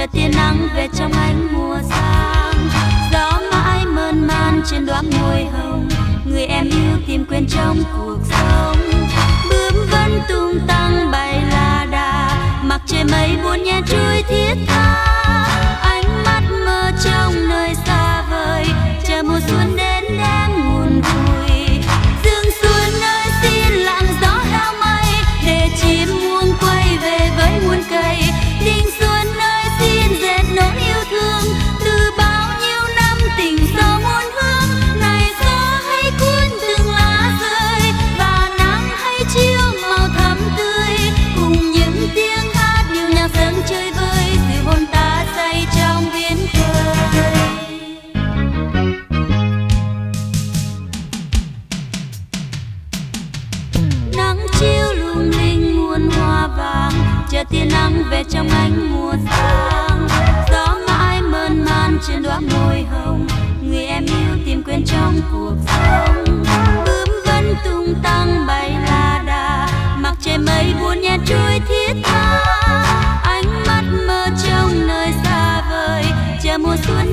chờ tia nắng về trong ánh mùa sang. Gió mãi mơn man trên đóa môi hồng, người em yêu tìm quên trong cuộc sống. Bướm vẫn tung tăng bay la đà, mặc trời mây buồn nhẹ trôi thiết tha. Ánh mắt mơ trong nơi xa vời, chờ mùa xuân đến đem nguồn vui. Dương xuân nơi xin lặng gió heo mây, để chim muông quay về với muôn cây. Đình xuân nơi xin dệt nỗi yêu thương, từ bao nhiêu năm tình sâu muôn hương. Này gió hãy cuốn từng lá rơi, và nắng hãy chiếu màu thắm tươi. Cùng những tiếng hát điệu nhạc dâng chơi vơi, sự hồn ta say trong biển khơi. Nắng chiếu lung linh muôn hoa vàng, chờ tia nắng về trong ánh mùa sang. Gió mãi mơn man trên đóa môi hồng, người em yêu tìm quên trong cuộc sống. Bướm vẫn tung tăng bay la đà, mặc trời mây buồn nhẹ trôi thiết tha. Ánh mắt mơ trong nơi xa vời, chờ mùa xuân